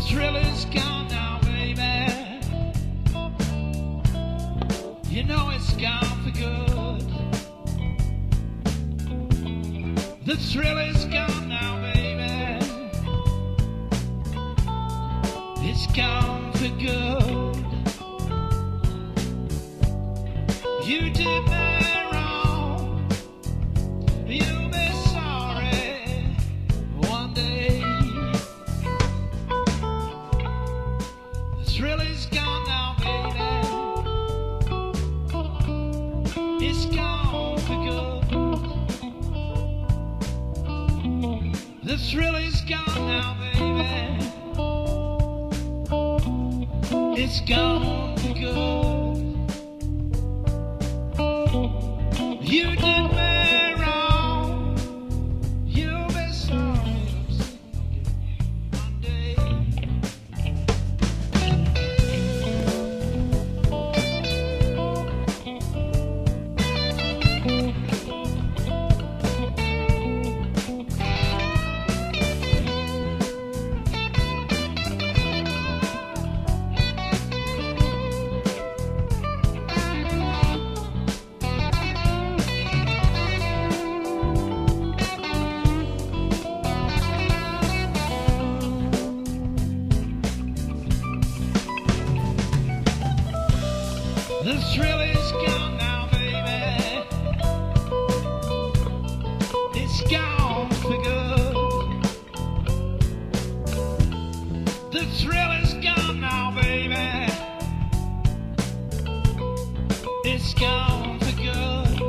thrill is gone now, baby. You know it's gone for good. The thrill is gone now, baby. It's gone for good. You did me wrong. You'll be sorry one day. The thrill is gone now, baby. It's gone for good. The thrill is gone now, baby. It's gone for good. You did me wrong. You'll be sorry one day. The thrill is gone now, baby. It's gone for good. The thrill is gone now, baby. It's gone for good.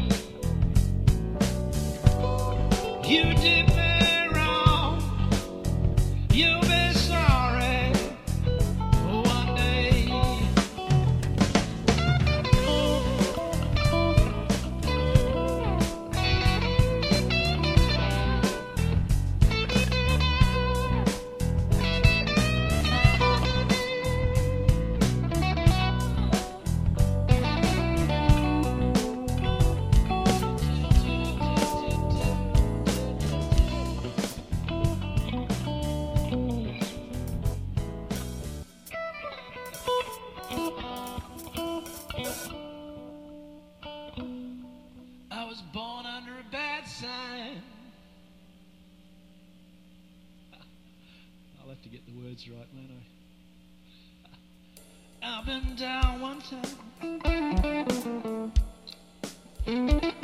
You did me wrong. You'll be sorry one day. I was born under a bad sign. I'll have to get the words right, won't I? I've been down one time.